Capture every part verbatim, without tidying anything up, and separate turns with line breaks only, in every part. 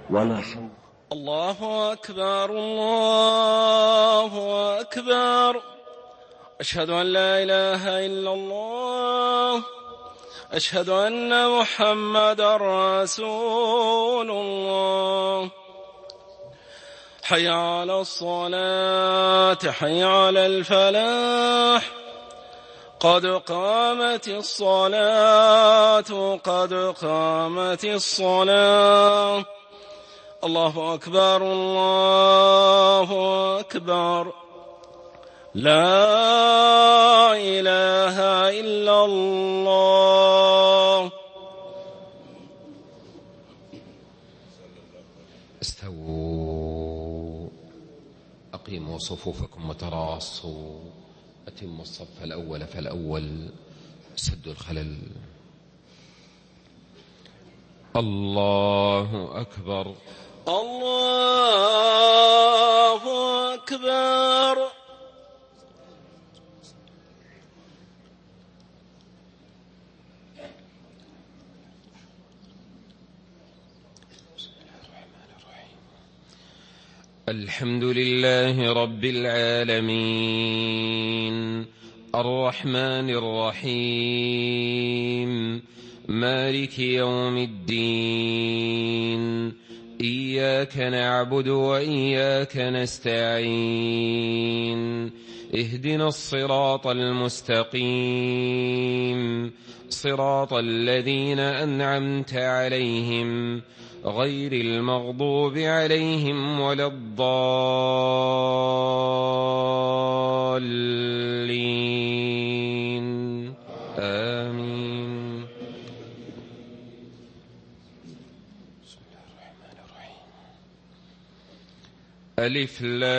ونصر.
الله أكبر الله أكبر. أشهد أن لا إله إلا الله. أشهد أن محمدا رسول الله. حي على الصلاة حي على الفلاح. قد قامت الصلاة قد قامت الصلاة. الله أكبر الله أكبر. لا إله إلا الله.
استووا أقيموا صفوفكم وتراصوا. أتموا الصف الأول فالأول. سدوا الخلل. الله أكبر
الله أكبر.
الحمد لله رب العالمين الرحمن الرحيم مالك يوم الدين. إياك نعبد وإياك نستعين. اهدنا الصراط المستقيم صراط الذين أنعمت عليهم غير المغضوب عليهم ولا الضالين. آمين. بسم الله الرحمن الرحيم. ألف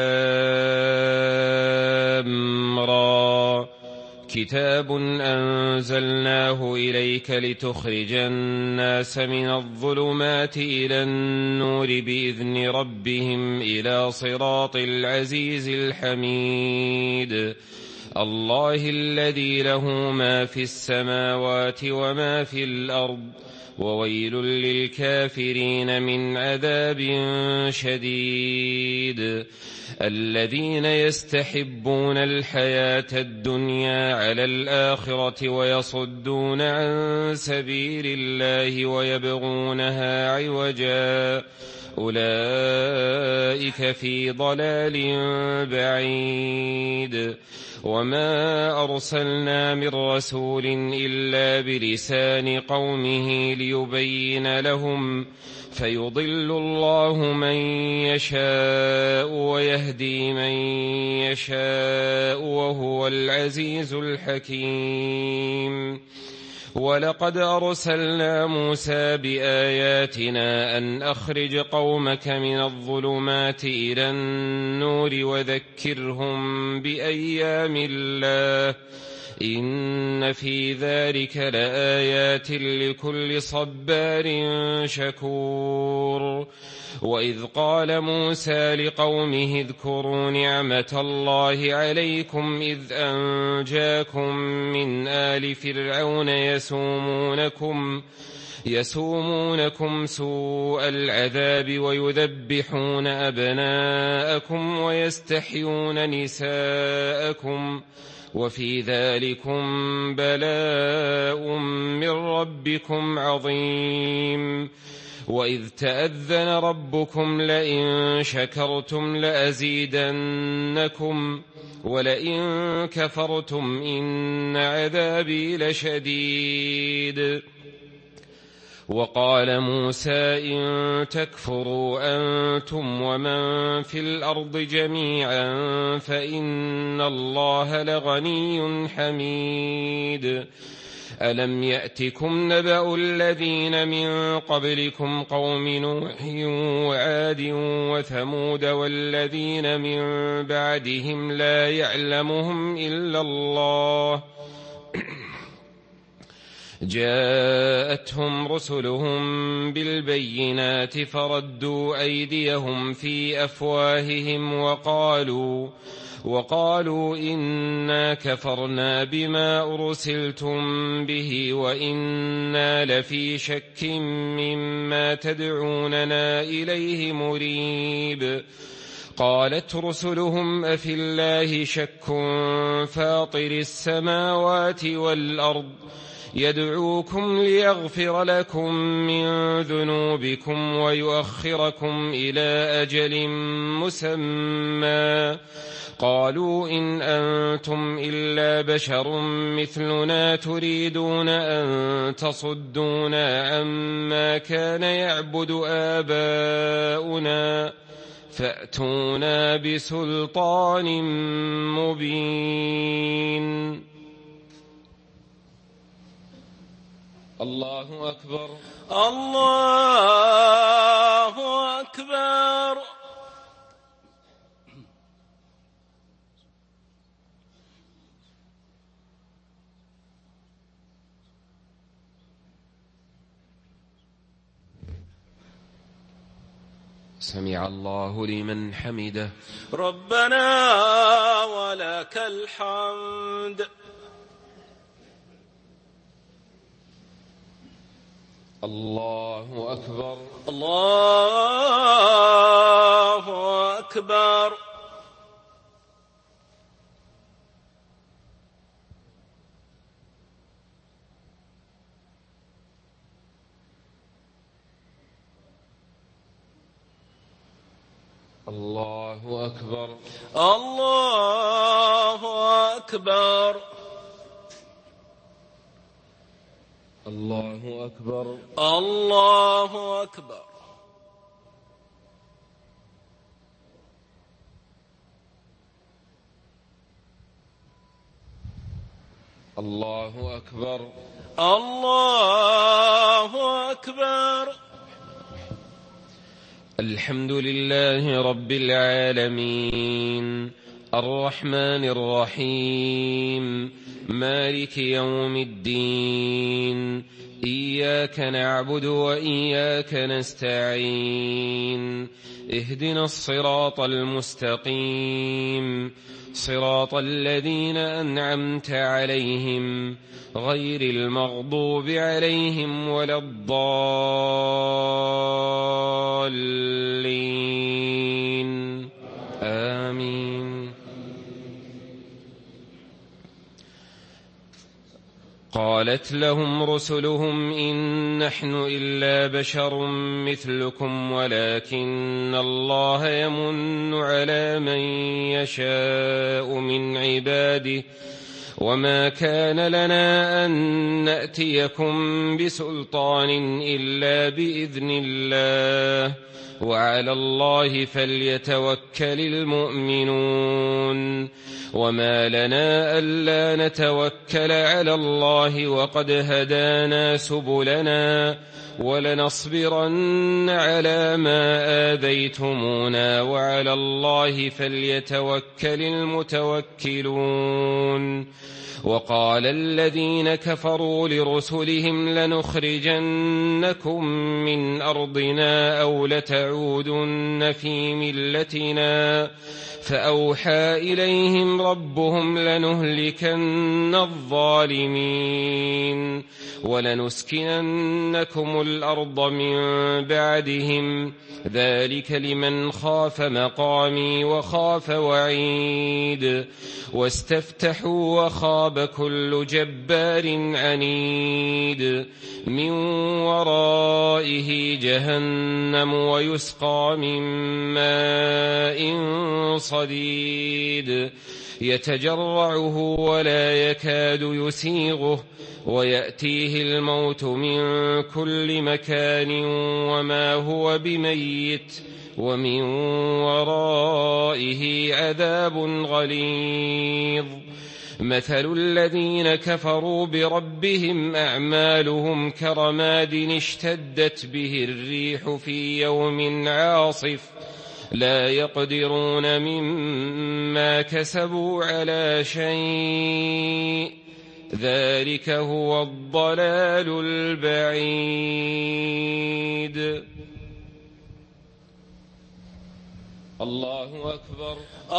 لام را. كتاب أنزلناه إليك لتخرج الناس من الظلمات إلى النور بإذن ربهم إلى صراط العزيز الحميد. الله الذي له ما في السماوات وما في الأرض وويل للكافرين من عذاب شديد. الذين يستحبون الحياة الدنيا على الآخرة ويصدون عن سبيل الله ويبغونها عوجا أولئك في ضلال بعيد. وما أرسلنا من رسول إلا بلسان قومه ليبين لهم فيضل الله من يشاء ويهدي من يشاء وهو العزيز الحكيم. ولقد أرسلنا موسى بآياتنا أن أخرج قومك من الظلمات إلى النور وذكرهم بأيام الله إن في ذلك لآيات لكل صبار شكور. وإذ قال موسى لقومه اذكروا نعمة الله عليكم إذ أنجاكم من آل فرعون يسومونكم يسومونكم سوء العذاب ويذبحون أبناءكم ويستحيون نساءكم وفي ذلكم بلاء من ربكم عظيم. وإذ تأذن ربكم لئن شكرتم لأزيدنكم ولئن كفرتم إن عذابي لشديد. وقال موسى إن تكفروا أنتم ومن في الأرض جميعا فإن الله لغني حميد. ألم يأتكم نبأ الذين من قبلكم قوم نوح وعاد وثمود والذين من بعدهم لا يعلمهم إلا الله جاءتهم رسلهم بالبينات فردوا أيديهم في أفواههم وقالوا وقالوا إنا كفرنا بما أرسلتم به وإنا لفي شك مما تدعوننا إليه مريب. قالت رسلهم أفي الله شك فاطر السماوات والأرض يدعوكم ليغفر لكم من ذنوبكم ويؤخركم إلى أجل مسمى قالوا إن أنتم إلا بشر مثلنا تريدون أن تصدونا عما كان يعبد آباؤنا فأتونا بسلطان مبين. الله أكبر
الله أكبر.
سمع الله لمن حمده.
ربنا ولك الحمد.
الله أكبر
الله أكبر.
الله أكبر
الله أكبر.
الله أكبر
الله أكبر.
الله أكبر
الله أكبر.
الحمد لله رب العالمين الرحمن الرحيم مالك يوم الدين إياك نعبد وإياك نستعين اهدنا الصراط المستقيم صراط الذين أنعمت عليهم غير المغضوب عليهم ولا الضالين آمين. قالت لهم رسلهم إن نحن إلا بشر مثلكم ولكن الله يمن على من يشاء من عباده وما كان لنا أن نأتيكم بسلطان إلا بإذن الله وعلى الله فليتوكل المؤمنون. وما لنا ألا نتوكل على الله وقد هدانا سبلنا ولنصبرن على ما آذيتمونا وعلى الله فليتوكل المتوكلون. وقال الذين كفروا لرسلهم لنخرجنكم من أرضنا أو لتعودن في ملتنا فأوحى إليهم ربهم لنهلكن الظالمين ولنسكننكم الأرض من بعدهم ذلك لمن خاف مقامي وخاف وعيد. واستفتحوا وخاب كل جبار عنيد من ورائه جهنم ويسقى من ماء صديد يتجرعه ولا يكاد يسيغه ويأتيه الموت من كل مكان وما هو بميت ومن ورائه عذاب غليظ. مثل الذين كفروا بربهم أعمالهم كرماد اشتدت به الريح في يوم عاصف لا يقدرون مما كسبوا على شيء ذلك هو الضلال البعيد. الله أكبر.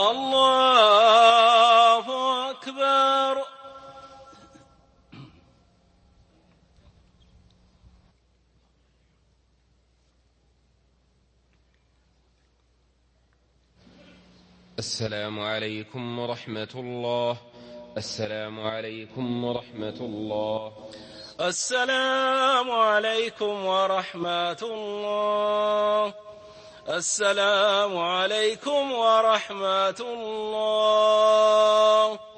الله أكبر.
السلام عليكم ورحمة الله. السلام عليكم ورحمة الله.
السلام عليكم ورحمة الله. السلام عليكم ورحمة الله.